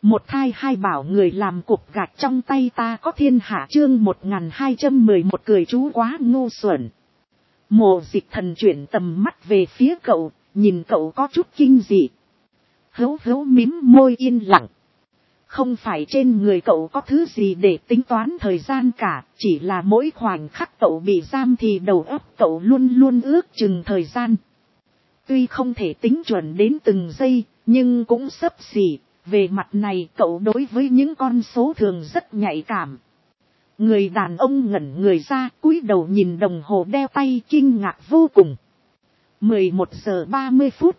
Một thai hai bảo người làm cục gạch trong tay ta có thiên hạ chương 1211 cười chú quá ngu xuẩn. Mộ Dịch Thần chuyển tầm mắt về phía cậu, nhìn cậu có chút kinh dị. Hữu mím môi yên lặng. Không phải trên người cậu có thứ gì để tính toán thời gian cả, chỉ là mỗi khoảnh khắc cậu bị giam thì đầu óc cậu luôn luôn ước chừng thời gian. Tuy không thể tính chuẩn đến từng giây, nhưng cũng xấp xỉ. Về mặt này cậu đối với những con số thường rất nhạy cảm. Người đàn ông ngẩn người ra, cúi đầu nhìn đồng hồ đeo tay kinh ngạc vô cùng. 11 giờ 30 phút.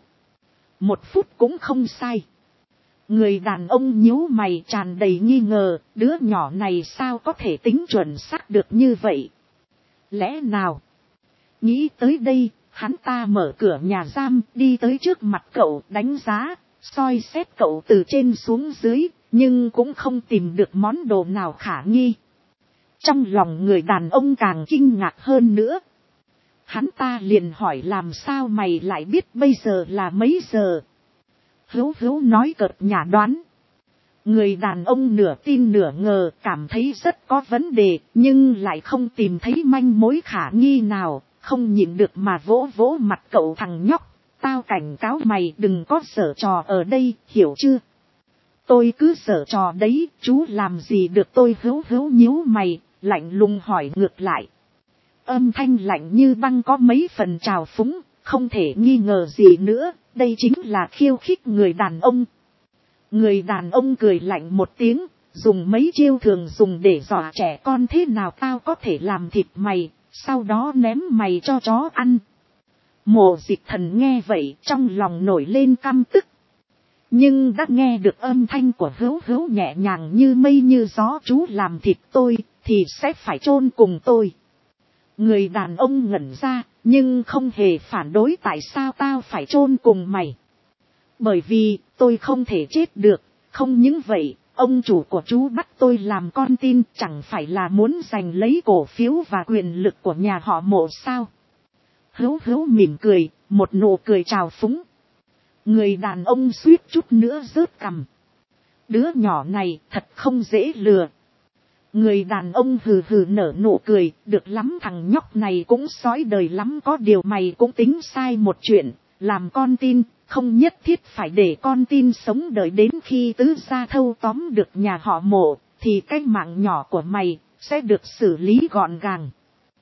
1 phút cũng không sai. Người đàn ông nhíu mày tràn đầy nghi ngờ, đứa nhỏ này sao có thể tính chuẩn xác được như vậy? Lẽ nào? Nghĩ tới đây, hắn ta mở cửa nhà giam, đi tới trước mặt cậu đánh giá, soi xét cậu từ trên xuống dưới, nhưng cũng không tìm được món đồ nào khả nghi. Trong lòng người đàn ông càng kinh ngạc hơn nữa. Hắn ta liền hỏi làm sao mày lại biết bây giờ là mấy giờ? Hữu nói cợt nhả đoán. Người đàn ông nửa tin nửa ngờ, cảm thấy rất có vấn đề, nhưng lại không tìm thấy manh mối khả nghi nào, không nhịn được mà vỗ vỗ mặt cậu thằng nhóc. Tao cảnh cáo mày đừng có giở trò ở đây, hiểu chưa? Tôi cứ giở trò đấy, chú làm gì được? Tôi hữu nhíu mày, lạnh lùng hỏi ngược lại. Âm thanh lạnh như băng có mấy phần trào phúng, không thể nghi ngờ gì nữa, đây chính là khiêu khích người đàn ông. Người đàn ông cười lạnh một tiếng, dùng mấy chiêu thường dùng để dọa trẻ con thế nào tao có thể làm thịt mày, sau đó ném mày cho chó ăn. Mộ Dịch Thần nghe vậy trong lòng nổi lên căm tức. Nhưng đã nghe được âm thanh của hữu nhẹ nhàng như mây như gió, chú làm thịt tôi thì sẽ phải chôn cùng tôi. Người đàn ông ngẩn ra nhưng không hề phản đối. Tại sao tao phải chôn cùng mày? Bởi vì tôi không thể chết được. Không những vậy, ông chủ của chú bắt tôi làm con tin, chẳng phải là muốn giành lấy cổ phiếu và quyền lực của nhà họ Mộ sao? Hữu mỉm cười, một nụ cười trào phúng. Người đàn ông suýt chút nữa rớt cằm. Đứa nhỏ này thật không dễ lừa. Người đàn ông hừ nở nụ cười, được lắm, thằng nhóc này cũng sói đời lắm. Có điều mày cũng tính sai một chuyện, làm con tin, không nhất thiết phải để con tin sống đợi đến khi tứ gia thâu tóm được nhà họ Mộ, thì cái mạng nhỏ của mày sẽ được xử lý gọn gàng.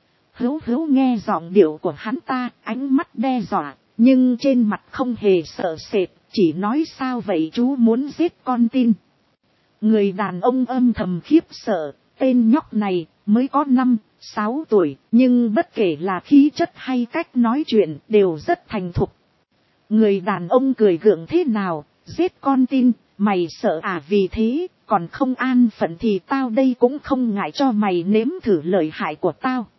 Hữu nghe giọng điệu của hắn ta, ánh mắt đe dọa, nhưng trên mặt không hề sợ sệt, chỉ nói sao vậy chú muốn giết con tin. Người đàn ông âm thầm khiếp sợ, tên nhóc này mới có 5-6 tuổi, nhưng bất kể là khí chất hay cách nói chuyện đều rất thành thục. Người đàn ông cười gượng thế nào, giết con tin, mày sợ à? Vì thế, còn không an phận thì tao đây cũng không ngại cho mày nếm thử lợi hại của tao.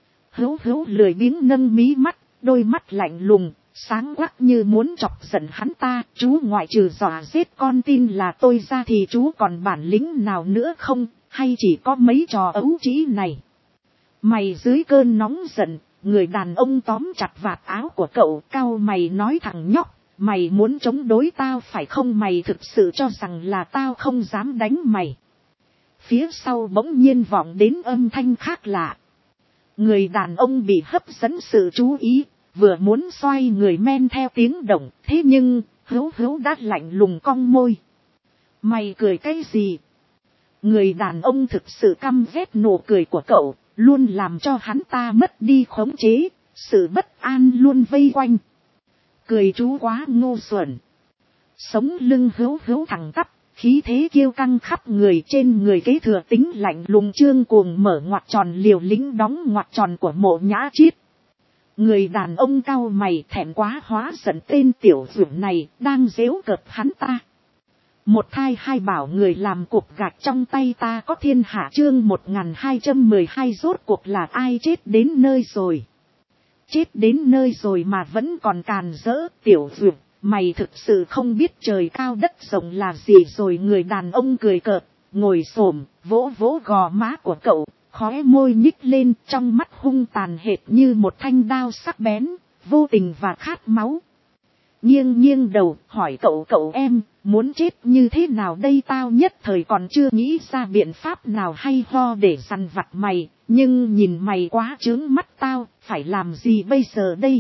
Hữu lười biếng nâng mí mắt, đôi mắt lạnh lùng, sáng quắc như muốn chọc giận hắn ta. Chú ngoại trừ dọa giết con tin là tôi ra thì chú còn bản lĩnh nào nữa không, hay chỉ có mấy trò ấu trĩ này? Mày dưới cơn nóng giận, người đàn ông tóm chặt vạt áo của cậu, cau mày nói thằng nhóc, mày muốn chống đối tao phải không? Mày thực sự cho rằng là tao không dám đánh mày? Phía sau bỗng nhiên vọng đến âm thanh khác lạ. Người đàn ông bị hấp dẫn sự chú ý, vừa muốn xoay người men theo tiếng động, thế nhưng hữu đã lạnh lùng cong môi. Mày cười cái gì? Người đàn ông thực sự căm ghét nụ cười của cậu, luôn làm cho hắn ta mất đi khống chế, sự bất an luôn vây quanh. Cười chú quá ngu xuẩn. Sống lưng hữu thẳng tắp, khí thế kiêu căng khắp người, trên người kế thừa tính lạnh lùng trương cuồng, mở ngoặc tròn liều lĩnh đóng ngoặc tròn của Mộ Nhã Chiết. Người đàn ông cau mày, thẹn quá hóa giận, tên tiểu dưỡng này đang giễu cợt hắn ta. Một thai hai bảo người làm cục gạch trong tay ta có thiên hạ chương 1212 rốt cuộc là ai chết đến nơi rồi? Chết đến nơi rồi mà vẫn còn càn rỡ, tiểu dưỡng. Mày thực sự không biết trời cao đất rộng là gì rồi. Người đàn ông cười cợt, ngồi xổm, vỗ gò má của cậu, khóe môi nhích lên, trong mắt hung tàn hệt như một thanh đao sắc bén, vô tình và khát máu. nghiêng nghiêng đầu hỏi cậu em, muốn chết như thế nào đây? Tao nhất thời còn chưa nghĩ ra biện pháp nào hay ho để dằn vặt mày, nhưng nhìn mày quá trướng mắt tao, phải làm gì bây giờ đây?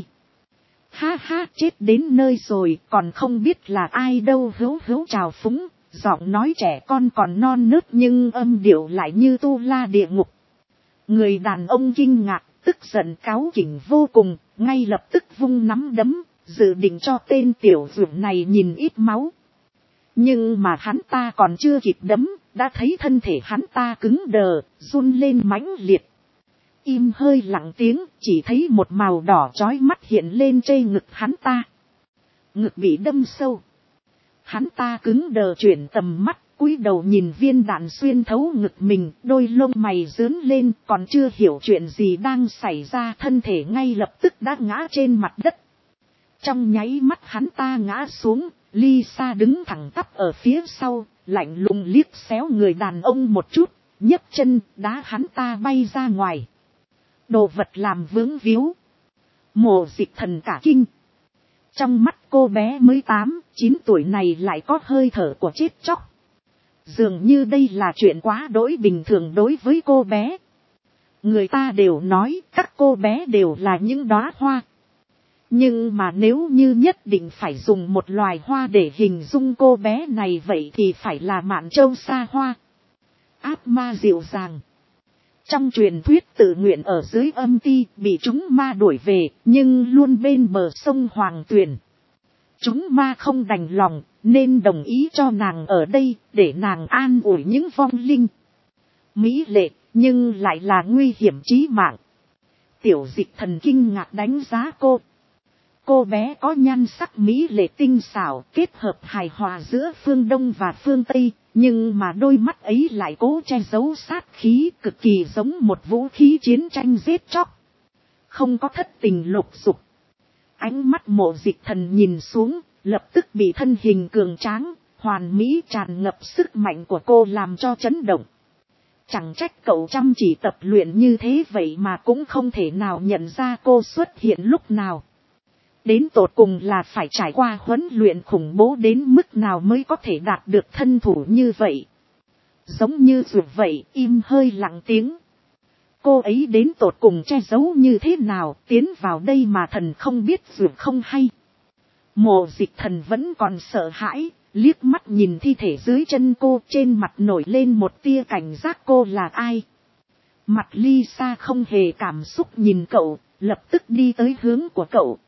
Ha ha, chết đến nơi rồi, còn không biết là ai đâu. Hữu trào phúng, giọng nói trẻ con còn non nớt nhưng âm điệu lại như tu la địa ngục. Người đàn ông kinh ngạc, tức giận cáu kỉnh vô cùng, ngay lập tức vung nắm đấm, dự định cho tên tiểu dưỡng này nhìn ít máu. Nhưng mà hắn ta còn chưa kịp đấm, đã thấy thân thể hắn ta cứng đờ, run lên mãnh liệt. Im hơi lặng tiếng, chỉ thấy một màu đỏ chói mắt hiện lên trên ngực hắn ta. Ngực bị đâm sâu. Hắn ta cứng đờ chuyển tầm mắt, cúi đầu nhìn viên đạn xuyên thấu ngực mình, đôi lông mày rướn lên, còn chưa hiểu chuyện gì đang xảy ra, thân thể ngay lập tức đã ngã trên mặt đất. Trong nháy mắt hắn ta ngã xuống, Lisa đứng thẳng tắp ở phía sau, lạnh lùng liếc xéo người đàn ông một chút, nhấc chân đá hắn ta bay ra ngoài. Đồ vật làm vướng víu. Mộ Dịch Thần cả kinh. Trong mắt cô bé mới 8, 9 tuổi này lại có hơi thở của chết chóc. Dường như đây là chuyện quá đỗi bình thường đối với cô bé. Người ta đều nói các cô bé đều là những đóa hoa. Nhưng mà nếu như nhất định phải dùng một loài hoa để hình dung cô bé này vậy thì phải là mạn châu sa hoa. Ác ma dịu dàng. Trong truyền thuyết tự nguyện ở dưới âm ti bị chúng ma đuổi về, nhưng luôn bên bờ sông Hoàng Tuyền. Chúng ma không đành lòng, nên đồng ý cho nàng ở đây, để nàng an ủi những vong linh. Mỹ lệ, nhưng lại là nguy hiểm chí mạng. Tiểu Dịch Thần kinh ngạc đánh giá cô. Cô bé có nhan sắc mỹ lệ tinh xảo, kết hợp hài hòa giữa phương Đông và phương Tây, nhưng mà đôi mắt ấy lại cố che giấu sát khí, cực kỳ giống một vũ khí chiến tranh giết chóc. Không có thất tình lục dục. Ánh mắt Mộ Dịch Thần nhìn xuống, lập tức bị thân hình cường tráng, hoàn mỹ tràn ngập sức mạnh của cô làm cho chấn động. Chẳng trách cậu chăm chỉ tập luyện như thế vậy mà cũng không thể nào nhận ra cô xuất hiện lúc nào. Đến tột cùng là phải trải qua huấn luyện khủng bố đến mức nào mới có thể đạt được thân thủ như vậy. Giống như dù vậy, im hơi lặng tiếng. Cô ấy đến tột cùng che giấu như thế nào, tiến vào đây mà thần không biết dù không hay. Mộ Dịch Thần vẫn còn sợ hãi, liếc mắt nhìn thi thể dưới chân cô, trên mặt nổi lên một tia cảnh giác cô là ai. Mặt Lisa không hề cảm xúc nhìn cậu, lập tức đi tới hướng của cậu.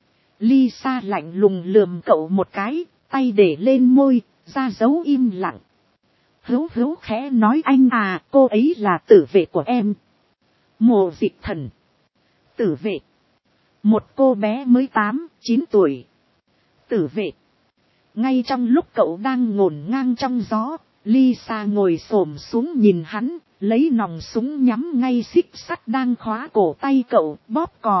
Lisa lạnh lùng lườm cậu một cái, tay để lên môi, ra dấu im lặng. Hữu khẽ nói anh à, cô ấy là tử vệ của em. Mộ Dịch Thần. Tử vệ. Một cô bé mới 8, 9 tuổi. Tử vệ. Ngay trong lúc cậu đang ngổn ngang trong gió, Lisa ngồi xổm xuống nhìn hắn, lấy nòng súng nhắm ngay xích sắt đang khóa cổ tay cậu, bóp cò.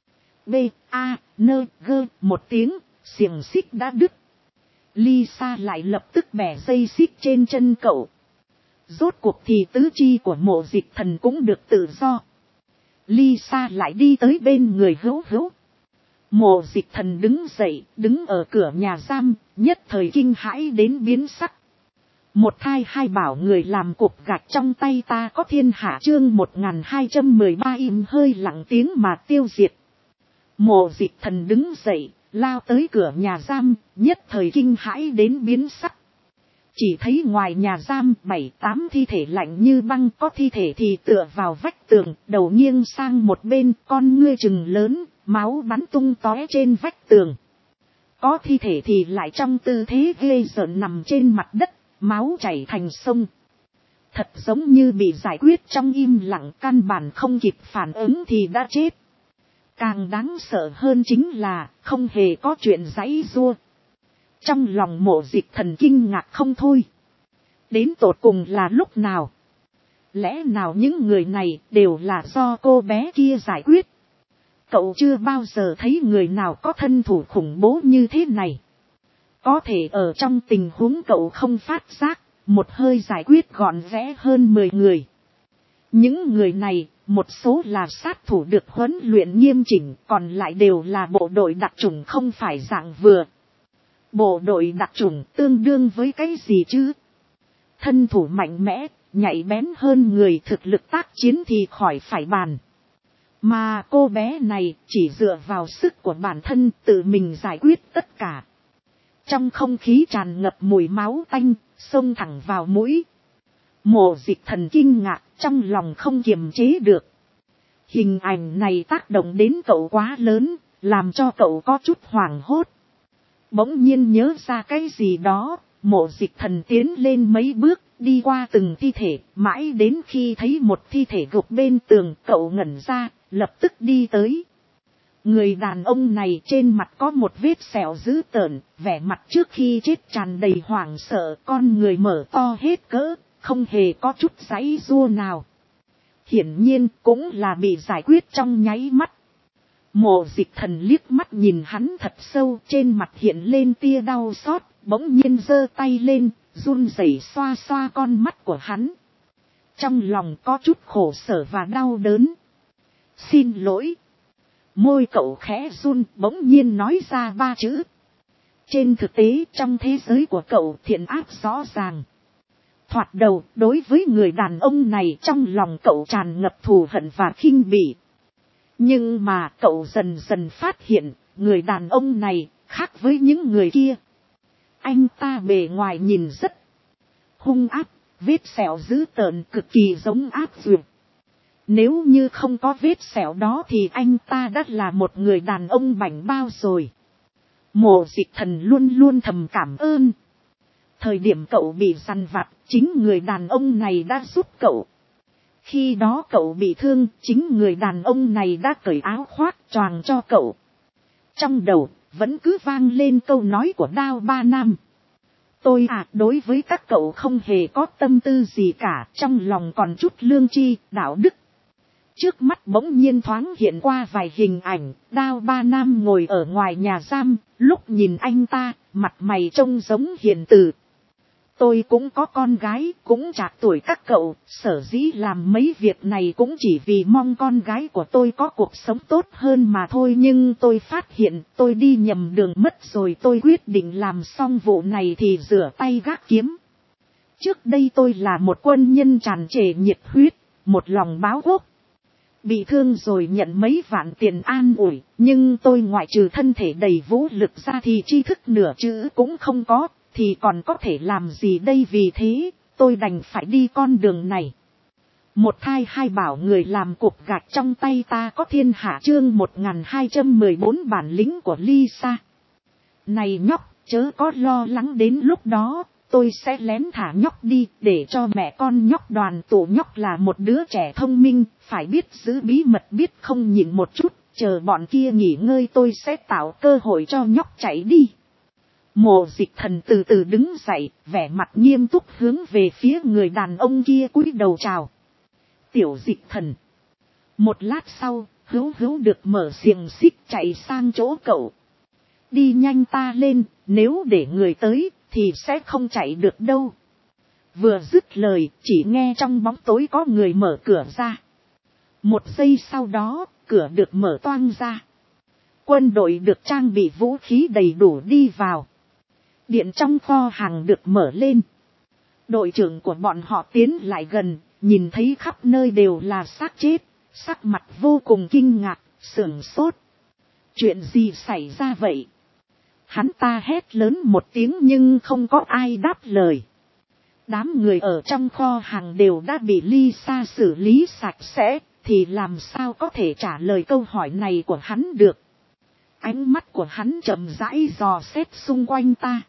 Một tiếng, xiềng xích đã đứt. Lisa lại lập tức bẻ dây xích trên chân cậu. Rốt cuộc thì tứ chi của Mộ Dịch Thần cũng được tự do. Lisa lại đi tới bên người Hữu. Mộ Dịch Thần đứng dậy, đứng ở cửa nhà giam, nhất thời kinh hãi đến biến sắc. Một thai hai bảo người làm cục gạch trong tay ta có thiên hạ, chương 1213 im hơi lặng tiếng mà tiêu diệt. Mộ Dịch Thần đứng dậy, lao tới cửa nhà giam, nhất thời kinh hãi đến biến sắc. Chỉ thấy ngoài nhà giam 7-8 thi thể lạnh như băng, có thi thể thì tựa vào vách tường, đầu nghiêng sang một bên, con ngươi trừng lớn, máu bắn tung tóe trên vách tường. Có thi thể thì lại trong tư thế ghê rợn nằm trên mặt đất, máu chảy thành sông. Thật giống như bị giải quyết trong im lặng, căn bản không kịp phản ứng thì đã chết. Càng đáng sợ hơn chính là không hề có chuyện giãy giụa. Trong lòng Mộ Dịch Thần kinh ngạc không thôi. Đến tột cùng là lúc nào? Lẽ nào những người này đều là do cô bé kia giải quyết? Cậu chưa bao giờ thấy người nào có thân thủ khủng bố như thế này. Có thể ở trong tình huống cậu không phát giác, một hơi giải quyết gọn gẽ hơn 10 người. Những người này một số là sát thủ được huấn luyện nghiêm chỉnh, còn lại đều là bộ đội đặc chủng không phải dạng vừa. Bộ đội đặc chủng tương đương với cái gì chứ? Thân thủ mạnh mẽ, nhạy bén hơn người, thực lực tác chiến thì khỏi phải bàn. Mà cô bé này chỉ dựa vào sức của bản thân tự mình giải quyết tất cả. Trong không khí tràn ngập mùi máu tanh, xông thẳng vào mũi. Mộ Dịch Thần kinh ngạc, trong lòng không kiềm chế được. Hình ảnh này tác động đến cậu quá lớn, làm cho cậu có chút hoảng hốt. Bỗng nhiên nhớ ra cái gì đó, Mộ Dịch Thần tiến lên mấy bước, đi qua từng thi thể, mãi đến khi thấy một thi thể gục bên tường, cậu ngẩn ra, lập tức đi tới. Người đàn ông này trên mặt có một vết sẹo dữ tợn, vẻ mặt trước khi chết tràn đầy hoảng sợ, con người mở to hết cỡ, không hề có chút giãy giụa nào. Hiển nhiên cũng là bị giải quyết trong nháy mắt. Mộ Dịch Thần liếc mắt nhìn hắn thật sâu, trên mặt hiện lên tia đau xót, bỗng nhiên giơ tay lên, run rẩy xoa xoa con mắt của hắn. Trong lòng có chút khổ sở và đau đớn. Xin lỗi. Môi cậu khẽ run, bỗng nhiên nói ra 3 chữ. Trên thực tế trong thế giới của cậu thiện ác rõ ràng. Thoạt đầu, đối với người đàn ông này trong lòng cậu tràn ngập thù hận và khinh bỉ. Nhưng mà cậu dần dần phát hiện, người đàn ông này khác với những người kia. Anh ta bề ngoài nhìn rất hung ác, vết sẹo dữ tợn cực kỳ giống ác dược. Nếu như không có vết sẹo đó thì anh ta đã là một người đàn ông bảnh bao rồi. Mộ Dịch Thần luôn luôn thầm cảm ơn. Thời điểm cậu bị săn vặt, chính người đàn ông này đã giúp cậu. Khi đó cậu bị thương, chính người đàn ông này đã cởi áo khoác choàng cho cậu. Trong đầu, vẫn cứ vang lên câu nói của Đao Ba Nam. Tôi đối với các cậu không hề có tâm tư gì cả, trong lòng còn chút lương tri, đạo đức. Trước mắt bỗng nhiên thoáng hiện qua vài hình ảnh, Đao Ba Nam ngồi ở ngoài nhà giam, lúc nhìn anh ta, mặt mày trông giống hiền từ. Tôi cũng có con gái, cũng trạc tuổi các cậu, sở dĩ làm mấy việc này cũng chỉ vì mong con gái của tôi có cuộc sống tốt hơn mà thôi. Nhưng tôi phát hiện tôi đi nhầm đường mất rồi, tôi quyết định làm xong vụ này thì rửa tay gác kiếm. Trước đây tôi là một quân nhân tràn trề nhiệt huyết, một lòng báo quốc. Bị thương rồi nhận mấy vạn tiền an ủi, nhưng tôi ngoại trừ thân thể đầy vũ lực ra thì tri thức nửa chữ cũng không có. Thì còn có thể làm gì đây, vì thế, tôi đành phải đi con đường này. Một thai hai bảo người làm cục gạch trong tay ta có thiên hạ, chương 1214 bản lĩnh của Lisa. Này nhóc, chớ có lo lắng, đến lúc đó, tôi sẽ lén thả nhóc đi, để cho mẹ con nhóc đoàn tụ. Nhóc là một đứa trẻ thông minh, phải biết giữ bí mật, biết không nhịn một chút, chờ bọn kia nghỉ ngơi tôi sẽ tạo cơ hội cho nhóc chạy đi. Mộ Dịch Thần từ từ đứng dậy, vẻ mặt nghiêm túc hướng về phía người đàn ông kia cúi đầu chào. Tiểu Dịch Thần. Một lát sau, hữu được mở xiềng xích chạy sang chỗ cậu. Đi nhanh ta lên, nếu để người tới, thì sẽ không chạy được đâu. Vừa dứt lời, chỉ nghe trong bóng tối có người mở cửa ra. Một giây sau đó, cửa được mở toang ra. Quân đội được trang bị vũ khí đầy đủ đi vào. Điện trong kho hàng được mở lên. Đội trưởng của bọn họ tiến lại gần, nhìn thấy khắp nơi đều là xác chết, sắc mặt vô cùng kinh ngạc, sửng sốt. Chuyện gì xảy ra vậy? Hắn ta hét lớn một tiếng nhưng không có ai đáp lời. Đám người ở trong kho hàng đều đã bị Lisa xử lý sạch sẽ, thì làm sao có thể trả lời câu hỏi này của hắn được. Ánh mắt của hắn chậm rãi dò xét xung quanh ta.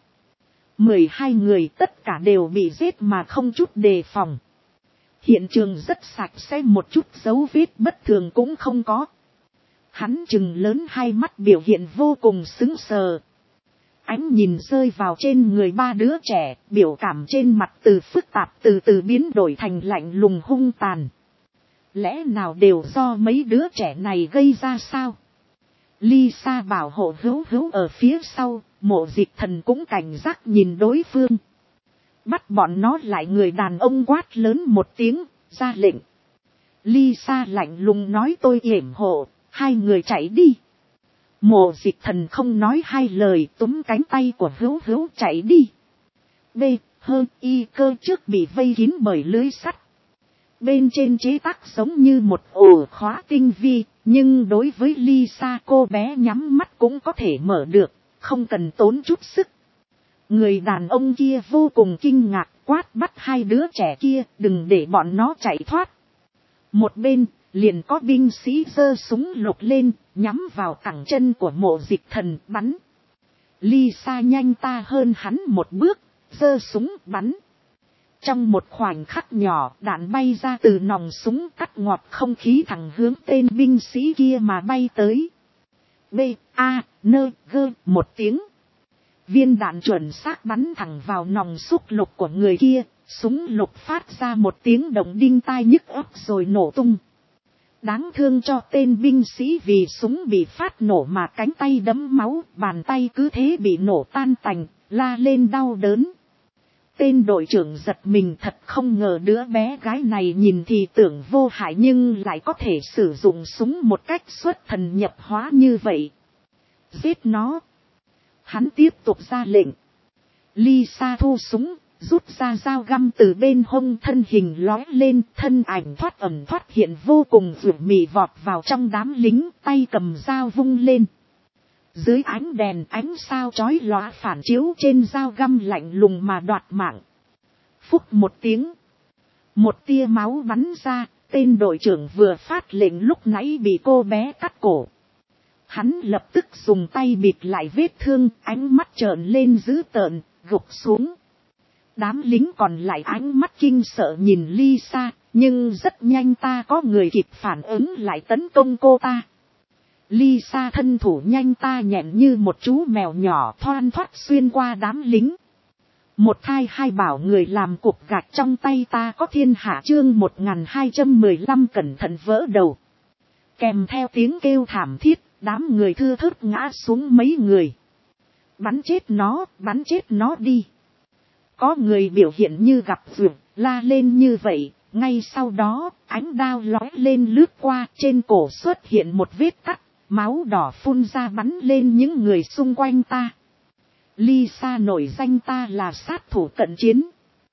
12 người tất cả đều bị giết mà không chút đề phòng. Hiện trường rất sạch sẽ, một chút dấu vết bất thường cũng không có. Hắn trừng lớn hai mắt, biểu hiện vô cùng sững sờ. Ánh nhìn rơi vào trên người ba đứa trẻ, biểu cảm trên mặt từ phức tạp từ từ biến đổi thành lạnh lùng hung tàn. Lẽ nào đều do mấy đứa trẻ này gây ra sao? Lisa bảo hộ hữu ở phía sau, Mộ Dịch Thần cũng cảnh giác nhìn đối phương. Bắt bọn nó lại, người đàn ông quát lớn một tiếng, ra lệnh. Lisa lạnh lùng nói tôi yểm hộ, hai người chạy đi. Mộ Dịch Thần không nói hai lời, túm cánh tay của Hữu Hữu chạy đi. B, hơn y cơ trước bị vây kín bởi lưới sắt. Bên trên chế tác giống như một ổ khóa tinh vi, nhưng đối với Lisa cô bé nhắm mắt cũng có thể mở được, không cần tốn chút sức. Người đàn ông kia vô cùng kinh ngạc, quát bắt hai đứa trẻ kia đừng để bọn nó chạy thoát. Một bên, liền có binh sĩ giơ súng lục lên, nhắm vào cẳng chân của Mộ Dịch Thần bắn. Lisa nhanh ta hơn hắn một bước, giơ súng bắn. Trong một khoảnh khắc nhỏ, đạn bay ra từ nòng súng cắt ngọt không khí thẳng hướng tên binh sĩ kia mà bay tới. B, A, N, G, một tiếng. Viên đạn chuẩn xác bắn thẳng vào nòng xúc lục của người kia, súng lục phát ra một tiếng động đinh tai nhức óc rồi nổ tung. Đáng thương cho tên binh sĩ vì súng bị phát nổ mà cánh tay đẫm máu, bàn tay cứ thế bị nổ tan tành, la lên đau đớn. Tên đội trưởng giật mình thật không ngờ đứa bé gái này nhìn thì tưởng vô hại nhưng lại có thể sử dụng súng một cách xuất thần nhập hóa như vậy. Giết nó. Hắn tiếp tục ra lệnh. Lisa thu súng, rút ra dao găm từ bên hông, thân hình lói lên, thân ảnh thoát ẩn thoát hiện vô cùng dữ mị vọt vào trong đám lính, tay cầm dao vung lên. Dưới ánh đèn ánh sao chói lóa phản chiếu trên dao găm lạnh lùng mà đoạt mạng. Phúc một tiếng. Một tia máu bắn ra, tên đội trưởng vừa phát lệnh lúc nãy bị cô bé cắt cổ. Hắn lập tức dùng tay bịt lại vết thương, ánh mắt trợn lên dữ tợn, gục xuống. Đám lính còn lại ánh mắt kinh sợ nhìn Lisa, nhưng rất nhanh ta có người kịp phản ứng lại tấn công cô ta. Lisa thân thủ nhanh ta nhẹn như một chú mèo nhỏ thoăn thoắt xuyên qua đám lính. Một thai hai bảo người làm cục gạch trong tay ta có thiên hạ chương 1215 cẩn thận vỡ đầu. Kèm theo tiếng kêu thảm thiết, đám người thưa thớt ngã xuống mấy người. Bắn chết nó đi. Có người biểu hiện như gặp vượt, la lên như vậy, ngay sau đó, ánh đao lói lên lướt qua, trên cổ xuất hiện một vết cắt, máu đỏ phun ra bắn lên những người xung quanh ta. Lisa nổi danh ta là sát thủ cận chiến.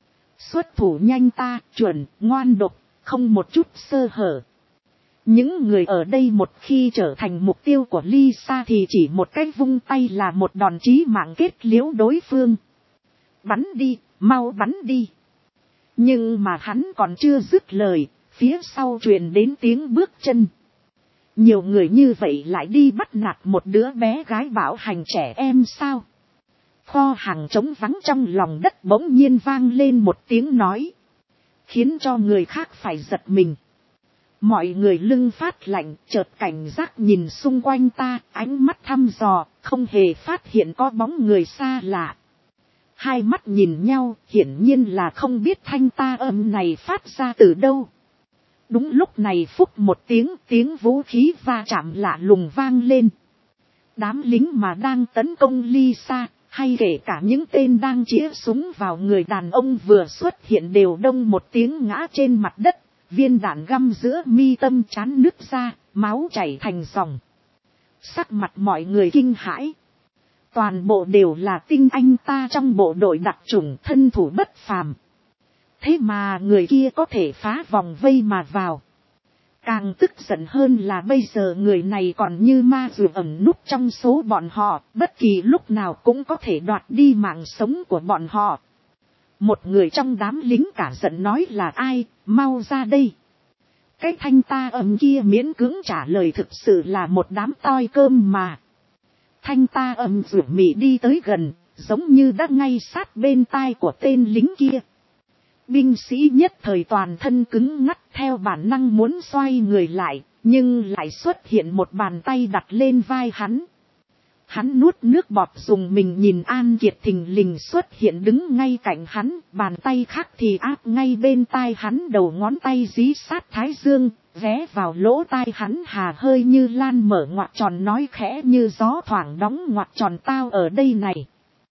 Xuất thủ nhanh ta, chuẩn, ngoan độc, không một chút sơ hở. Những người ở đây một khi trở thành mục tiêu của Lisa thì chỉ một cái vung tay là một đòn chí mạng kết liễu đối phương. Bắn đi, mau bắn đi. Nhưng mà hắn còn chưa dứt lời, phía sau truyền đến tiếng bước chân. Nhiều người như vậy lại đi bắt nạt một đứa bé gái bạo hành trẻ em sao? Kho hàng trống vắng trong lòng đất bỗng nhiên vang lên một tiếng nói, khiến cho người khác phải giật mình. Mọi người lưng phát lạnh, chợt cảnh giác nhìn xung quanh ta, ánh mắt thăm dò, không hề phát hiện có bóng người xa lạ. Hai mắt nhìn nhau, hiển nhiên là không biết thanh ta âm này phát ra từ đâu. Đúng lúc này phúc một tiếng vũ khí va chạm lạ lùng vang lên. Đám lính mà đang tấn công Lisa, hay kể cả những tên đang chĩa súng vào người đàn ông vừa xuất hiện đều đông một tiếng ngã trên mặt đất. Viên đạn găm giữa mi tâm trán nứt ra, máu chảy thành dòng. Sắc mặt mọi người kinh hãi. Toàn bộ đều là tinh anh ta trong bộ đội đặc chủng thân thủ bất phàm. Thế mà người kia có thể phá vòng vây mà vào. Càng tức giận hơn là bây giờ người này còn như ma dược ẩn núp trong số bọn họ, bất kỳ lúc nào cũng có thể đoạt đi mạng sống của bọn họ. Một người trong đám lính cả giận nói là ai, mau ra đây. Cái thanh ta ầm kia miễn cưỡng trả lời thực sự là một đám toi cơm mà. Thanh ta ầm rủ mị đi tới gần, giống như đã ngay sát bên tai của tên lính kia. Binh sĩ nhất thời toàn thân cứng ngắc theo bản năng muốn xoay người lại, nhưng lại xuất hiện một bàn tay đặt lên vai hắn. Hắn nuốt nước bọt dùng mình nhìn An Kiệt thình lình xuất hiện đứng ngay cạnh hắn, bàn tay khác thì áp ngay bên tai hắn, đầu ngón tay dí sát thái dương, vé vào lỗ tai hắn hà hơi như lan mở ngoặc tròn nói khẽ như gió thoảng đóng ngoặc tròn tao ở đây này.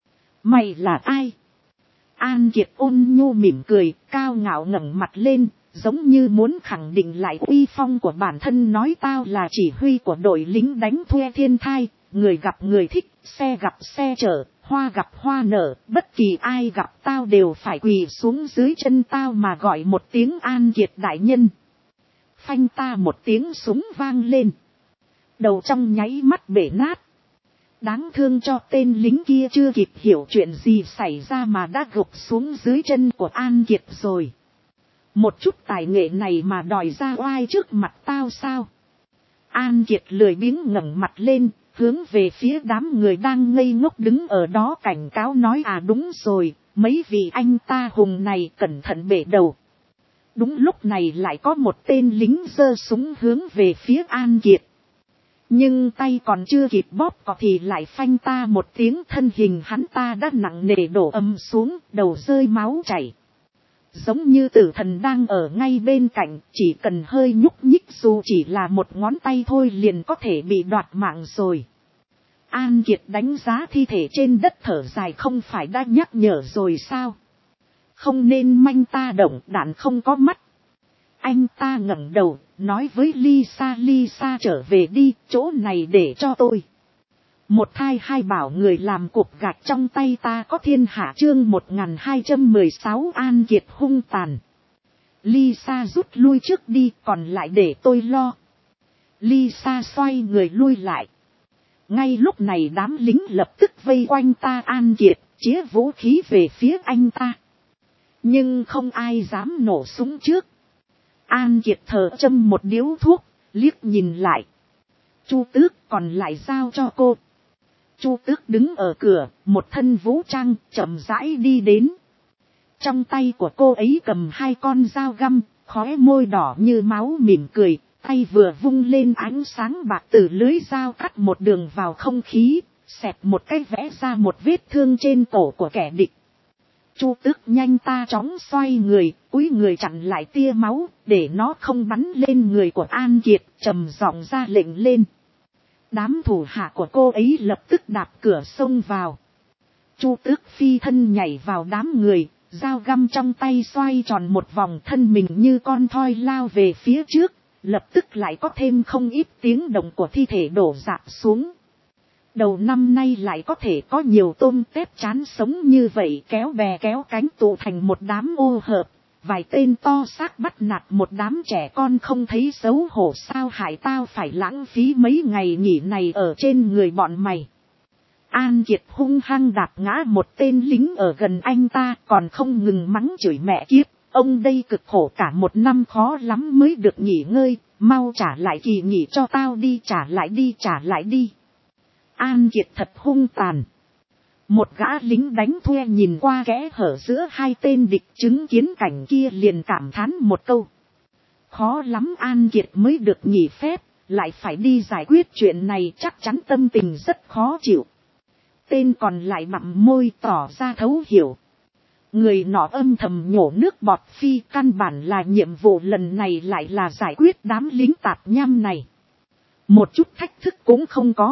Mày là ai? An Kiệt ôn nhu mỉm cười, cao ngạo ngẩng mặt lên, giống như muốn khẳng định lại uy phong của bản thân, nói tao là chỉ huy của đội lính đánh thuê thiên thai, người gặp người thích, xe gặp xe chở, hoa gặp hoa nở, bất kỳ ai gặp tao đều phải quỳ xuống dưới chân tao mà gọi một tiếng An Kiệt đại nhân. Phanh ta một tiếng súng vang lên. Đầu trong nháy mắt bể nát. Đáng thương cho tên lính kia chưa kịp hiểu chuyện gì xảy ra mà đã gục xuống dưới chân của An Kiệt rồi. Một chút tài nghệ này mà đòi ra oai trước mặt tao sao? An Kiệt lười biếng ngẩng mặt lên, hướng về phía đám người đang ngây ngốc đứng ở đó cảnh cáo nói à đúng rồi, mấy vị anh ta hùng này cẩn thận bể đầu. Đúng lúc này lại có một tên lính giơ súng hướng về phía An Kiệt. Nhưng tay còn chưa kịp bóp cò thì lại phanh ta một tiếng, thân hình hắn ta đã nặng nề đổ ầm xuống, đầu rơi máu chảy. Giống như tử thần đang ở ngay bên cạnh, chỉ cần hơi nhúc nhích dù chỉ là một ngón tay thôi liền có thể bị đoạt mạng rồi. An Kiệt đánh giá thi thể trên đất thở dài, không phải đã nhắc nhở rồi sao? Không nên manh ta động, đạn không có mắt. Anh ta ngẩng đầu, nói với Lisa trở về đi, chỗ này để cho tôi. Một thai hai bảo người làm cục gạch trong tay ta có thiên hạ, chương 1216 An Kiệt hung tàn. Lisa rút lui trước đi, còn lại để tôi lo. Lisa xoay người lui lại. Ngay lúc này đám lính lập tức vây quanh ta An Kiệt, chĩa vũ khí về phía anh ta. Nhưng không ai dám nổ súng trước. An Kiệt thở châm một điếu thuốc, liếc nhìn lại. Chu Tước, còn lại giao cho cô. Chu Tước đứng ở cửa, một thân vũ trang, chậm rãi đi đến. Trong tay của cô ấy cầm hai con dao găm, khóe môi đỏ như máu mỉm cười, tay vừa vung lên ánh sáng bạc từ lưới dao cắt một đường vào không khí, xẹt một cái vẽ ra một vết thương trên cổ của kẻ địch. Chu Tước nhanh ta chóng xoay người, cúi người chặn lại tia máu, để nó không bắn lên người của An Kiệt, trầm giọng ra lệnh lên. Đám thủ hạ của cô ấy lập tức đạp cửa xông vào. Chu Tước phi thân nhảy vào đám người, dao găm trong tay xoay tròn một vòng, thân mình như con thoi lao về phía trước, lập tức lại có thêm không ít tiếng động của thi thể đổ rạp xuống. Đầu năm nay lại có thể có nhiều tôm tép chán sống như vậy, kéo bè kéo cánh tụ thành một đám ô hợp, vài tên to xác bắt nạt một đám trẻ con không thấy xấu hổ sao? Hại tao phải lãng phí mấy ngày nghỉ này ở trên người bọn mày. An Kiệt hung hăng đạp ngã một tên lính ở gần anh ta, còn không ngừng mắng chửi mẹ kiếp, ông đây cực khổ cả một năm khó lắm mới được nghỉ ngơi, mau trả lại kỳ nghỉ cho tao đi, trả lại đi. An Kiệt thật hung tàn. Một gã lính đánh thuê nhìn qua kẽ hở giữa hai tên địch, chứng kiến cảnh kia liền cảm thán một câu. Khó lắm An Kiệt mới được nghỉ phép, lại phải đi giải quyết chuyện này, chắc chắn tâm tình rất khó chịu. Tên còn lại bặm môi tỏ ra thấu hiểu. Người nọ âm thầm nhổ nước bọt phi, căn bản là nhiệm vụ lần này lại là giải quyết đám lính tạp nham này. Một chút thách thức cũng không có.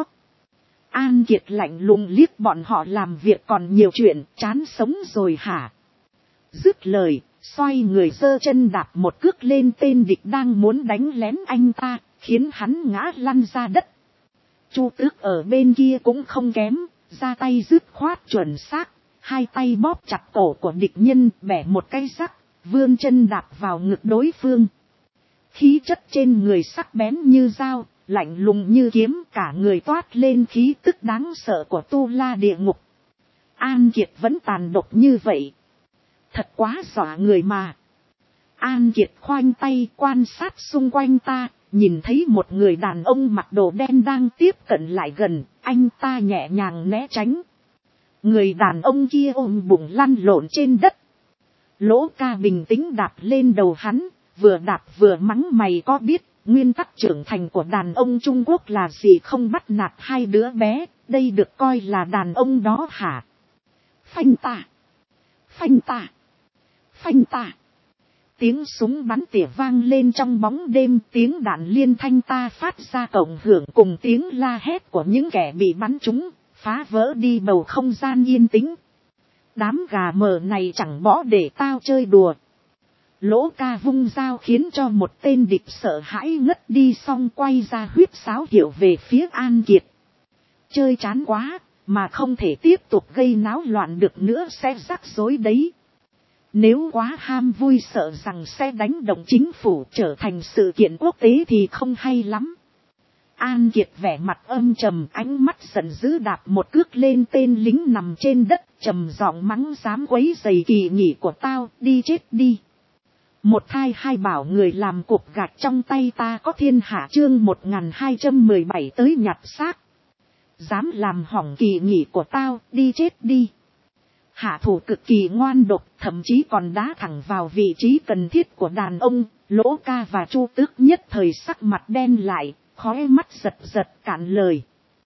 An Kiệt lạnh lùng liếc bọn họ, làm việc còn nhiều chuyện, chán sống rồi hả? Dứt lời, xoay người giơ chân đạp một cước lên tên địch đang muốn đánh lén anh ta, khiến hắn ngã lăn ra đất. Chu Tước ở bên kia cũng không kém, ra tay dứt khoát chuẩn xác, hai tay bóp chặt cổ của địch nhân, bẻ một cái rắc, vươn chân đạp vào ngực đối phương. Khí chất trên người sắc bén như dao, lạnh lùng như kiếm, cả người toát lên khí tức đáng sợ của tu la địa ngục. An Kiệt vẫn tàn độc như vậy. Thật quá dọa người mà. An Kiệt khoanh tay quan sát xung quanh ta, nhìn thấy một người đàn ông mặc đồ đen đang tiếp cận lại gần, anh ta nhẹ nhàng né tránh. Người đàn ông kia ôm bụng lăn lộn trên đất. Lỗ Ca bình tĩnh đạp lên đầu hắn, vừa đạp vừa mắng mày có biết nguyên tắc trưởng thành của đàn ông Trung Quốc là gì không, bắt nạt hai đứa bé, đây được coi là đàn ông đó hả? Phanh ta! Phanh ta! Phanh ta! Tiếng súng bắn tỉa vang lên trong bóng đêm, tiếng đạn liên thanh ta phát ra cộng hưởng cùng tiếng la hét của những kẻ bị bắn trúng, phá vỡ đi bầu không gian yên tĩnh. Đám gà mờ này chẳng bỏ để tao chơi đùa. Lỗ Ca vung dao khiến cho một tên địch sợ hãi ngất đi, xong quay ra huýt sáo hiệu về phía An Kiệt. Chơi chán quá, mà không thể tiếp tục gây náo loạn được nữa sẽ rắc rối đấy. Nếu quá ham vui sợ rằng sẽ đánh động chính phủ trở thành sự kiện quốc tế thì không hay lắm. An Kiệt vẻ mặt âm trầm, ánh mắt giận dữ đạp một cước lên tên lính nằm trên đất, trầm giọng mắng dám quấy rầy kỳ nghỉ của tao, đi chết đi. Một thai hai bảo người làm cục gạch trong tay ta có thiên hạ, chương 1217 tới nhặt xác. Dám làm hỏng kỳ nghỉ của tao, đi chết đi. Hạ thủ cực kỳ ngoan độc, thậm chí còn đá thẳng vào vị trí cần thiết của đàn ông. Lỗ Ca và Chu Tước nhất thời sắc mặt đen lại, khóe mắt giật giật cạn lời.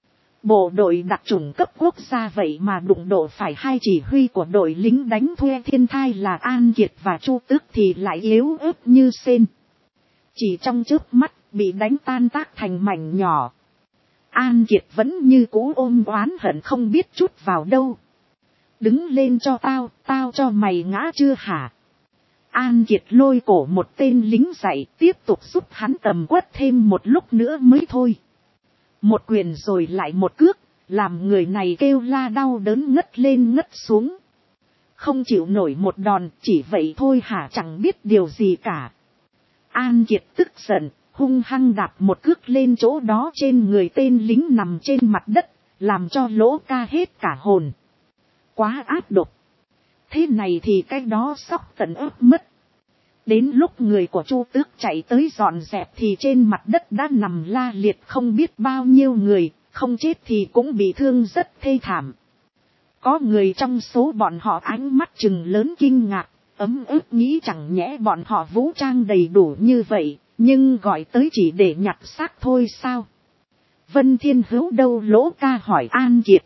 Bộ đội đặc chủng cấp quốc gia vậy mà đụng độ phải hai chỉ huy của đội lính đánh thuê thiên thai là An Kiệt và Chu Tước thì lại yếu ớt như sên. Chỉ trong chớp mắt bị đánh tan tác thành mảnh nhỏ. An Kiệt vẫn như cũ ôm oán hận không biết chút vào đâu. Đứng lên cho tao, tao cho mày ngã chưa hả? An Kiệt lôi cổ một tên lính dậy, tiếp tục giúp hắn tầm quất thêm một lúc nữa mới thôi. Một quyền rồi lại một cước, làm người này kêu la đau đớn ngất lên ngất xuống. Không chịu nổi một đòn, chỉ vậy thôi hả, chẳng biết điều gì cả. An Kiệt tức giận, hung hăng đạp một cước lên chỗ đó trên người tên lính nằm trên mặt đất, làm cho Lỗ Ca hết cả hồn. Quá áp độc. Thế này thì cái đó sóc tận ớt mất. Đến lúc người của Chu Tước chạy tới dọn dẹp thì trên mặt đất đã nằm la liệt không biết bao nhiêu người, không chết thì cũng bị thương rất thê thảm. Có người trong số bọn họ ánh mắt trừng lớn kinh ngạc, ấm ức nghĩ chẳng nhẽ bọn họ vũ trang đầy đủ như vậy, nhưng gọi tới chỉ để nhặt xác thôi sao? Vân Thiên Hữu đâu? Lỗ Ca hỏi An Kiệt.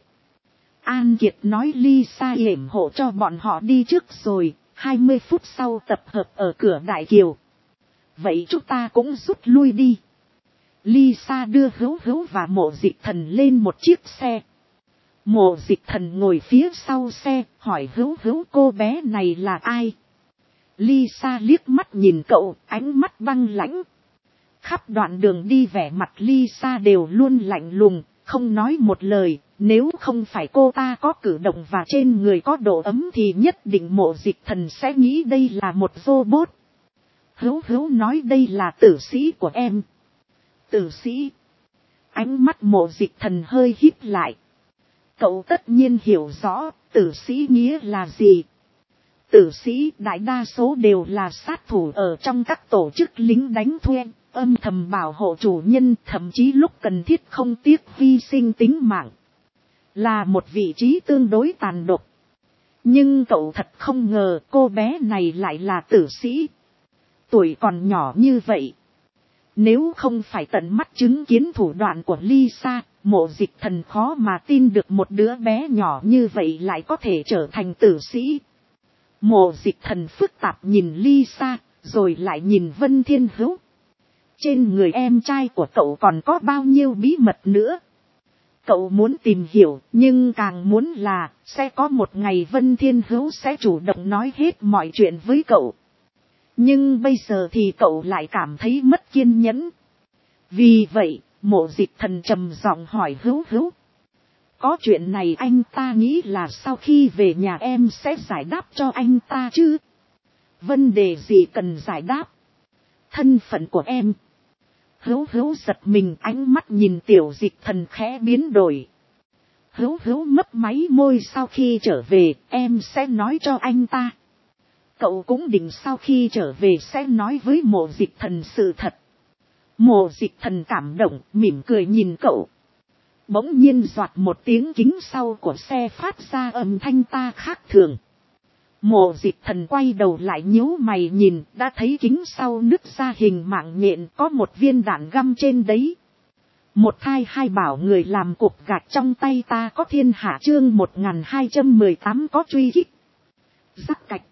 An Kiệt nói Lisa yểm hộ cho bọn họ đi trước rồi, 20 phút sau tập hợp ở cửa Đại Kiều. Vậy chúng ta cũng rút lui đi. Lisa đưa Hữu Hữu và Mộ Dịch Thần lên một chiếc xe. Mộ Dịch Thần ngồi phía sau xe, hỏi Hữu Hữu cô bé này là ai? Lisa liếc mắt nhìn cậu, ánh mắt băng lãnh. Khắp đoạn đường đi vẻ mặt Lisa đều luôn lạnh lùng, không nói một lời. Nếu không phải cô ta có cử động và trên người có độ ấm thì nhất định Mộ Dịch Thần sẽ nghĩ đây là một robot. Hữu Hữu nói đây là tử sĩ của em. Tử sĩ? Ánh mắt Mộ Dịch Thần hơi híp lại. Cậu tất nhiên hiểu rõ tử sĩ nghĩa là gì. Tử sĩ đại đa số đều là sát thủ ở trong các tổ chức lính đánh thuê, âm thầm bảo hộ chủ nhân, thậm chí lúc cần thiết không tiếc hy sinh tính mạng. Là một vị trí tương đối tàn độc. Nhưng cậu thật không ngờ cô bé này lại là tử sĩ. Tuổi còn nhỏ như vậy. Nếu không phải tận mắt chứng kiến thủ đoạn của Lisa, Mộ Dịch Thần khó mà tin được một đứa bé nhỏ như vậy lại có thể trở thành tử sĩ. Mộ Dịch Thần phức tạp nhìn Lisa, rồi lại nhìn Vân Thiên Hữu. Trên người em trai của cậu còn có bao nhiêu bí mật nữa? Cậu muốn tìm hiểu, nhưng càng muốn là, sẽ có một ngày Vân Thiên Hữu sẽ chủ động nói hết mọi chuyện với cậu. Nhưng bây giờ thì cậu lại cảm thấy mất kiên nhẫn. Vì vậy, Mộ Dịch Thần trầm giọng hỏi Hữu Hữu. Có chuyện này anh ta nghĩ là sau khi về nhà em sẽ giải đáp cho anh ta chứ? Vấn đề gì cần giải đáp? Thân phận của em. Hữu Hữu giật mình, ánh mắt nhìn Tiểu Dịch Thần khẽ biến đổi. Hữu Hữu mấp máy môi, sau khi trở về em sẽ nói cho anh ta. Cậu cũng định sau khi trở về sẽ nói với Mộ Dịch Thần sự thật. Mộ Dịch Thần cảm động, mỉm cười nhìn cậu. Bỗng nhiên doạt một tiếng, kính sau của xe phát ra âm thanh ta khác thường. Mộ Dịch Thần quay đầu lại nhíu mày nhìn, đã thấy kính sau nứt ra hình mạng nhện, có một viên đạn găm trên đấy. Một thai hai bảo người làm cục gạch trong tay ta có thiên hạ, chương 1218 có truy kích. Rắc cạch.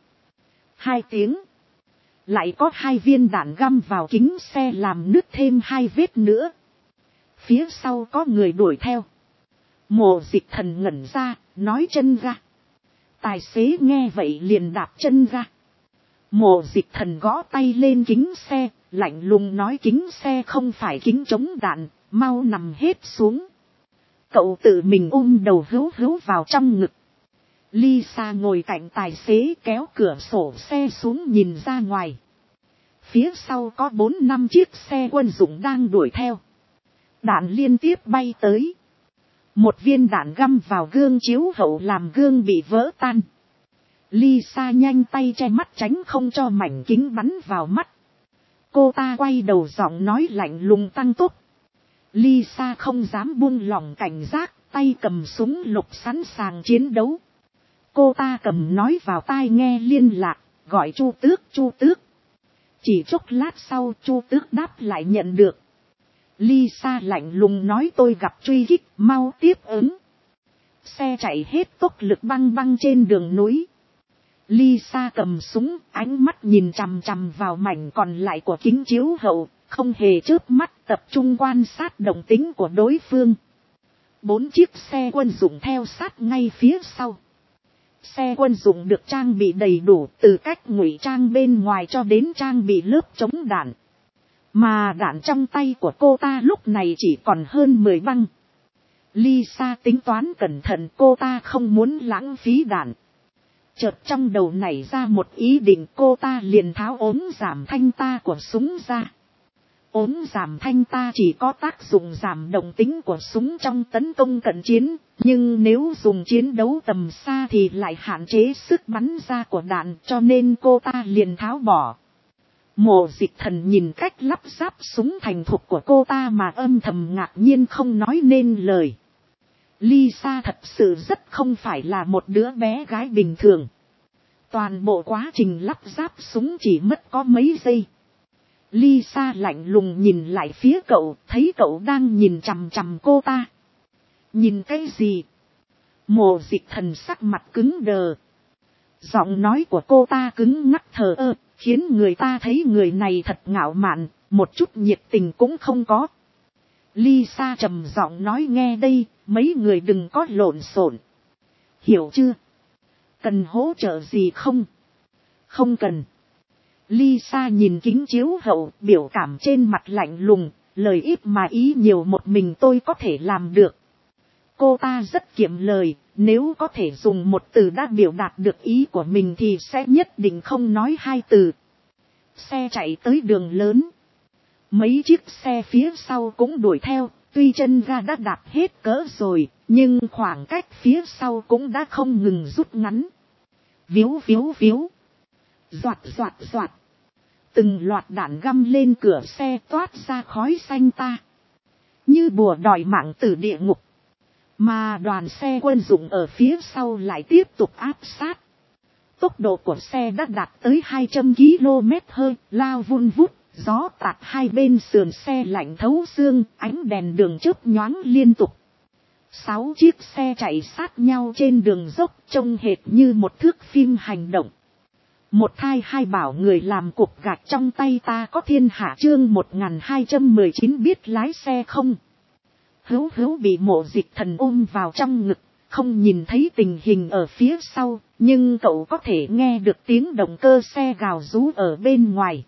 2 tiếng. Lại có 2 viên đạn găm vào kính xe làm nứt thêm 2 vết nữa. Phía sau có người đuổi theo. Mộ Dịch Thần ngẩn ra, nói chân ga. Tài xế nghe vậy liền đạp chân ga. Mộ Dịch Thần gõ tay lên kính xe, lạnh lùng nói kính xe không phải kính chống đạn, mau nằm hết xuống. Cậu tự mình đầu hữu vào trong ngực. Lisa ngồi cạnh tài xế kéo cửa sổ xe xuống nhìn ra ngoài. Phía sau có 4-5 chiếc xe quân dụng đang đuổi theo. Đạn liên tiếp bay tới. Một viên đạn găm vào gương chiếu hậu làm gương bị vỡ tan. Lisa nhanh tay che mắt tránh không cho mảnh kính bắn vào mắt. Cô ta quay đầu giọng nói lạnh lùng tăng tốc. Lisa không dám buông lỏng cảnh giác, tay cầm súng lục sẵn sàng chiến đấu. Cô ta cầm nói vào tai nghe liên lạc, gọi Chu Tước, Chu Tước. Chỉ chốc lát sau Chu Tước đáp lại nhận được. Lisa lạnh lùng nói tôi gặp truy kích, mau tiếp ứng. Xe chạy hết tốc lực băng băng trên đường núi. Lisa cầm súng, ánh mắt nhìn chằm chằm vào mảnh còn lại của kính chiếu hậu, không hề chớp mắt tập trung quan sát động tính của đối phương. 4 chiếc xe quân dụng theo sát ngay phía sau. Xe quân dụng được trang bị đầy đủ từ cách ngụy trang bên ngoài cho đến trang bị lớp chống đạn. Mà đạn trong tay của cô ta lúc này chỉ còn hơn 10 băng. Lisa tính toán cẩn thận, cô ta không muốn lãng phí đạn. Chợt trong đầu nảy ra một ý định, cô ta liền tháo ốm giảm thanh ta của súng ra. Ốm giảm thanh ta chỉ có tác dụng giảm động tính của súng trong tấn công cận chiến, nhưng nếu dùng chiến đấu tầm xa thì lại hạn chế sức bắn ra của đạn, cho nên cô ta liền tháo bỏ. Mộ Dịch Thần nhìn cách lắp ráp súng thành thục của cô ta mà âm thầm ngạc nhiên không nói nên lời. Lisa thật sự rất không phải là một đứa bé gái bình thường. Toàn bộ quá trình lắp ráp súng chỉ mất có mấy giây. Lisa lạnh lùng nhìn lại phía cậu, thấy cậu đang nhìn chằm chằm cô ta. Nhìn cái gì? Mộ Dịch Thần sắc mặt cứng đờ. Giọng nói của cô ta cứng ngắc thờ ơ, khiến người ta thấy người này thật ngạo mạn, một chút nhiệt tình cũng không có. Lisa trầm giọng nói nghe đây, mấy người đừng có lộn xộn. Hiểu chưa? Cần hỗ trợ gì không? Không cần. Lisa nhìn kính chiếu hậu, biểu cảm trên mặt lạnh lùng, lời ít mà ý nhiều, một mình tôi có thể làm được. Cô ta rất kiệm lời, nếu có thể dùng một từ đã biểu đạt được ý của mình thì sẽ nhất định không nói 2 từ. Xe chạy tới đường lớn. Mấy chiếc xe phía sau cũng đuổi theo, tuy chân ga đã đạp hết cỡ rồi, nhưng khoảng cách phía sau cũng đã không ngừng rút ngắn. Víu víu víu. Doạt doạt doạt. Từng loạt đạn găm lên cửa xe toát ra khói xanh ta. Như bùa đòi mạng từ địa ngục. Mà đoàn xe quân dụng ở phía sau lại tiếp tục áp sát. Tốc độ của xe đã đạt tới 200 km/h, lao vun vút, gió tạt hai bên sườn xe lạnh thấu xương, ánh đèn đường chớp nhoáng liên tục. 6 chiếc xe chạy sát nhau trên đường dốc trông hệt như một thước phim hành động. Một thai hai bảo người làm cục gạch trong tay ta có thiên hạ chương 1219 biết lái xe không? Hữu bị Mộ Dịch Thần ôm vào trong ngực, không nhìn thấy tình hình ở phía sau, nhưng cậu có thể nghe được tiếng động cơ xe gào rú ở bên ngoài.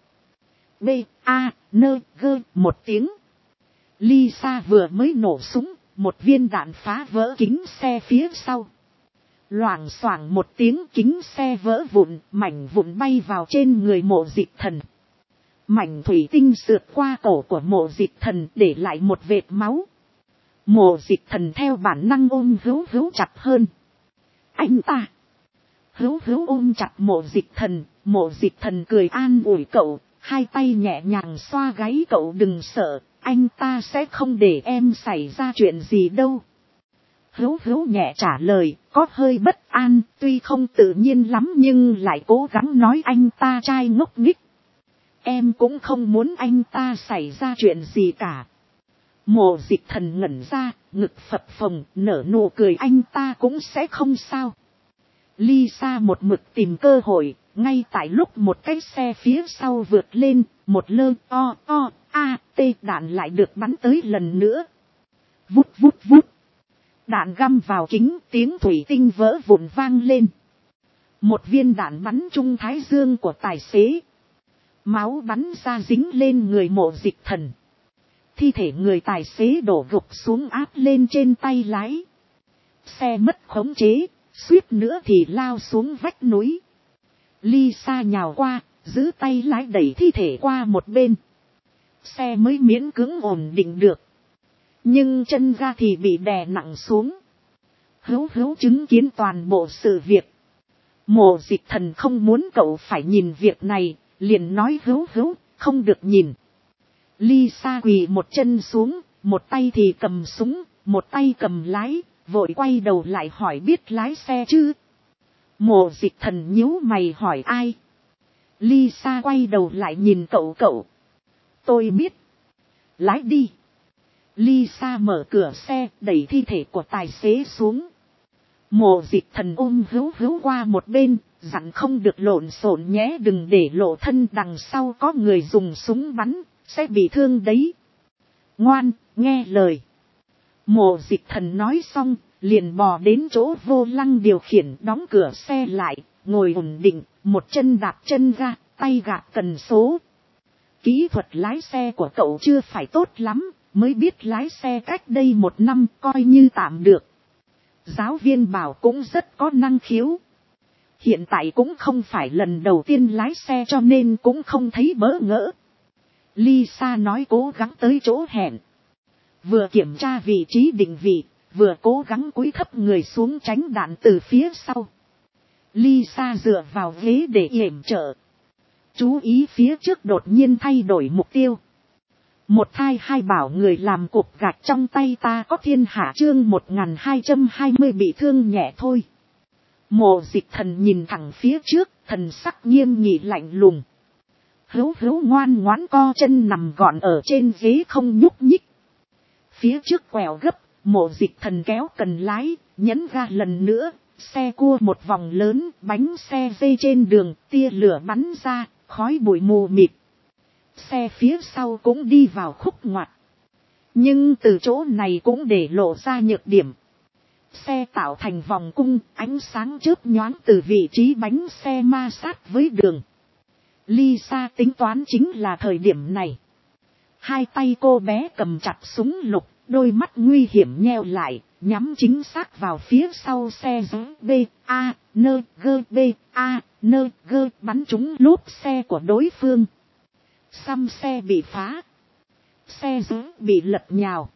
Một tiếng. Lisa vừa mới nổ súng, một viên đạn phá vỡ kính xe phía sau. Loảng xoảng một tiếng kính xe vỡ vụn, mảnh vụn bay vào trên người Mộ Dịch Thần. Mảnh thủy tinh sượt qua cổ của Mộ Dịch Thần để lại một vệt máu. Mộ Dịch Thần theo bản năng ôm Hữu chặt hơn. Anh ta. Hữu ôm chặt Mộ Dịch Thần cười an ủi cậu, hai tay nhẹ nhàng xoa gáy cậu đừng sợ, anh ta sẽ không để em xảy ra chuyện gì đâu. Hữu nhẹ trả lời, có hơi bất an, tuy không tự nhiên lắm nhưng lại cố gắng nói anh ta trai ngốc nghếch. Em cũng không muốn anh ta xảy ra chuyện gì cả. Mộ Dịch Thần ngẩn ra, ngực phập phồng, nở nụ cười anh ta cũng sẽ không sao. Lisa một mực tìm cơ hội, ngay tại lúc một cái xe phía sau vượt lên, một lơ đạn lại được bắn tới lần nữa. Vút vút vút. Đạn găm vào kính, tiếng thủy tinh vỡ vụn vang lên. Một viên đạn bắn trúng thái dương của tài xế. Máu bắn ra dính lên người Mộ Dịch Thần. Thi thể người tài xế đổ gục xuống áp lên trên tay lái. Xe mất khống chế, suýt nữa thì lao xuống vách núi. Lisa nhào qua, giữ tay lái đẩy thi thể qua một bên. Xe mới miễn cưỡng ổn định được. Nhưng chân ga thì bị đè nặng xuống. Hữu chứng kiến toàn bộ sự việc. Mộ Dịch Thần không muốn cậu phải nhìn việc này, liền nói hữu, không được nhìn. Lisa quỳ một chân xuống, một tay thì cầm súng, một tay cầm lái, vội quay đầu lại hỏi biết lái xe chứ. Mộ Dịch Thần nhíu mày hỏi ai. Lisa quay đầu lại nhìn cậu. Tôi biết. Lái đi. Lisa mở cửa xe, đẩy thi thể của tài xế xuống. Mộ Dịch Thần ôm hữu qua một bên, dặn không được lộn xộn nhé, đừng để lộ thân, đằng sau có người dùng súng bắn, sẽ bị thương đấy. Ngoan, nghe lời. Mộ Dịch Thần nói xong, liền bò đến chỗ vô lăng điều khiển, đóng cửa xe lại, ngồi ổn định, một chân đạp chân ga, tay gạt cần số. Kỹ thuật lái xe của cậu chưa phải tốt lắm, mới biết lái xe cách đây 1 năm coi như tạm được. Giáo viên bảo cũng rất có năng khiếu. Hiện tại cũng không phải lần đầu tiên lái xe cho nên cũng không thấy bỡ ngỡ. Lisa nói cố gắng tới chỗ hẹn. Vừa kiểm tra vị trí định vị, vừa cố gắng cúi thấp người xuống tránh đạn từ phía sau. Lisa dựa vào ghế để yểm trợ. Chú ý phía trước đột nhiên thay đổi mục tiêu. Một thai hai bảo người làm cục gạch trong tay ta có thiên hạ, chương 1220 bị thương nhẹ thôi. Mộ Dịch Thần nhìn thẳng phía trước, thần sắc nghiêm nghị lạnh lùng. Hữu ngoan ngoãn co chân nằm gọn ở trên ghế không nhúc nhích. Phía trước quẹo gấp, Mộ Dịch Thần kéo cần lái, nhấn ga lần nữa, xe cua một vòng lớn, bánh xe dây trên đường, tia lửa bắn ra, khói bụi mù mịt. Xe phía sau cũng đi vào khúc ngoặt. Nhưng từ chỗ này cũng để lộ ra nhược điểm. Xe tạo thành vòng cung, ánh sáng chớp nhoáng từ vị trí bánh xe ma sát với đường. Lisa tính toán chính là thời điểm này. Hai tay cô bé cầm chặt súng lục, đôi mắt nguy hiểm nheo lại, nhắm chính xác vào phía sau xe B.A.N.G.B.A.N.G bắn trúng lốp xe của đối phương. Xăm xe bị phá. Xe bị lật nhào.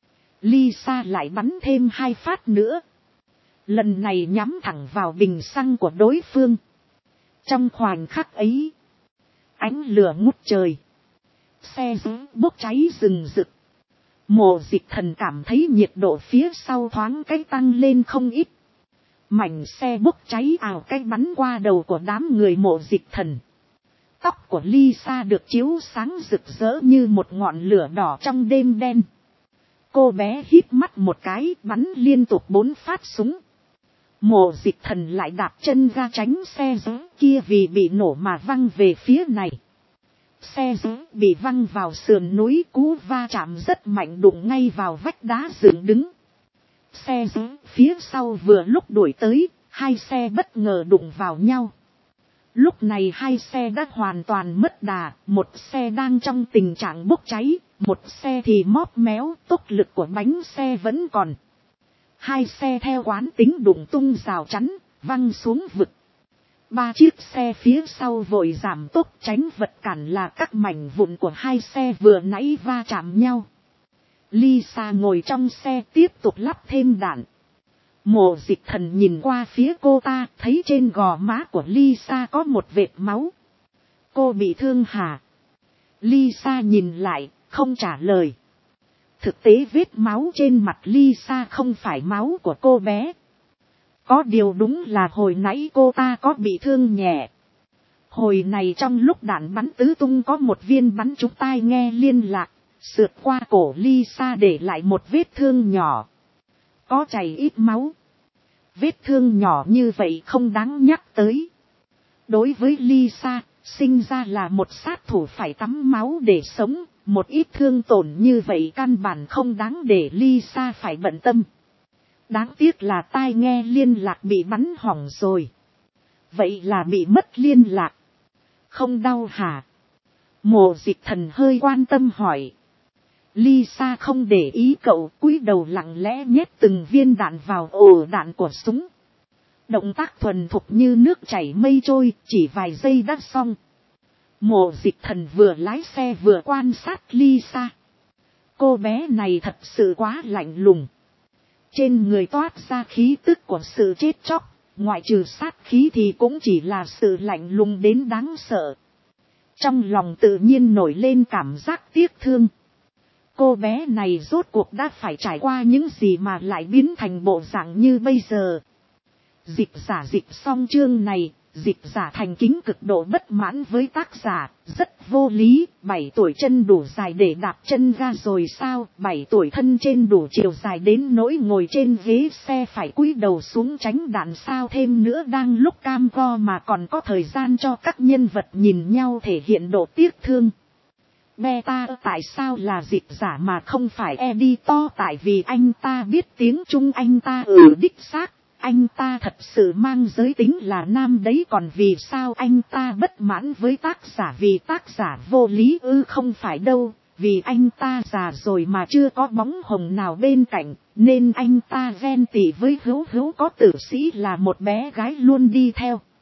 Lisa lại bắn thêm 2 phát nữa. Lần này nhắm thẳng vào bình xăng của đối phương. Trong khoảnh khắc ấy, ánh lửa ngút trời. Xe bốc cháy rừng rực. Mộ Dịch Thần cảm thấy nhiệt độ phía sau thoáng cái tăng lên không ít. Mảnh xe bốc cháy ào cái bắn qua đầu của đám người Mộ Dịch Thần. Tóc của Lisa được chiếu sáng rực rỡ như một ngọn lửa đỏ trong đêm đen. Cô bé híp mắt một cái, bắn liên tục 4 phát súng. Mộ Dịch Thần lại đạp chân ga tránh xe kia vì bị nổ mà văng về phía này. Xe bị văng vào sườn núi, cú va chạm rất mạnh đụng ngay vào vách đá dựng đứng. Xe phía sau vừa lúc đuổi tới, hai xe bất ngờ đụng vào nhau. Lúc này hai xe đã hoàn toàn mất đà, một xe đang trong tình trạng bốc cháy, một xe thì móp méo, tốc lực của bánh xe vẫn còn. Hai xe theo quán tính đụng tung rào chắn, văng xuống vực. 3 chiếc xe phía sau vội giảm tốc tránh vật cản là các mảnh vụn của hai xe vừa nãy va chạm nhau. Lisa ngồi trong xe tiếp tục lắp thêm đạn. Mộ Dịch Thần nhìn qua phía cô ta, thấy trên gò má của Lisa có một vệt máu. Cô bị thương hả? Lisa nhìn lại, không trả lời. Thực tế vết máu trên mặt Lisa không phải máu của cô bé. Có điều đúng là hồi nãy cô ta có bị thương nhẹ. Hồi này trong lúc đạn bắn tứ tung có một viên bắn trúng tai nghe liên lạc, sượt qua cổ Lisa để lại một vết thương nhỏ. Có chảy ít máu. Vết thương nhỏ như vậy không đáng nhắc tới. Đối với Lisa, sinh ra là một sát thủ phải tắm máu để sống. Một ít thương tổn như vậy căn bản không đáng để Lisa phải bận tâm. Đáng tiếc là tai nghe liên lạc bị bắn hỏng rồi. vậy là bị mất liên lạc. Không đau hả? Mộ Dịch Thần hơi quan tâm hỏi. Lisa không để ý cậu, cúi đầu lặng lẽ nhét từng viên đạn vào ổ đạn của súng. Động tác thuần thục như nước chảy mây trôi, chỉ vài giây đã xong. Mộ Dịch Thần vừa lái xe vừa quan sát Lisa. Cô bé này thật sự quá lạnh lùng. Trên người toát ra khí tức của sự chết chóc, ngoại trừ sát khí thì cũng chỉ là sự lạnh lùng đến đáng sợ. Trong lòng tự nhiên nổi lên cảm giác tiếc thương. Cô bé này rốt cuộc đã phải trải qua những gì mà lại biến thành bộ dạng như bây giờ. Dịch giả dịch xong chương này, dịch giả thành kính cực độ bất mãn với tác giả, rất vô lý. 7 tuổi chân đủ dài để đạp chân ga rồi sao? 7 tuổi thân trên đủ chiều dài đến nỗi ngồi trên ghế xe phải cúi đầu xuống tránh đạn sao? Thêm nữa đang lúc cam go mà còn có thời gian cho các nhân vật nhìn nhau thể hiện độ tiếc thương. Beta tại sao là dịch giả mà không phải editor? Tại vì anh ta biết tiếng Trung, anh ta đích xác. Anh ta thật sự mang giới tính là nam đấy, còn vì sao anh ta bất mãn với tác giả? Vì tác giả vô lý không phải đâu, vì anh ta già rồi mà chưa có bóng hồng nào bên cạnh, nên anh ta ghen tị với Hữu Hữu có tử sĩ là một bé gái luôn đi theo.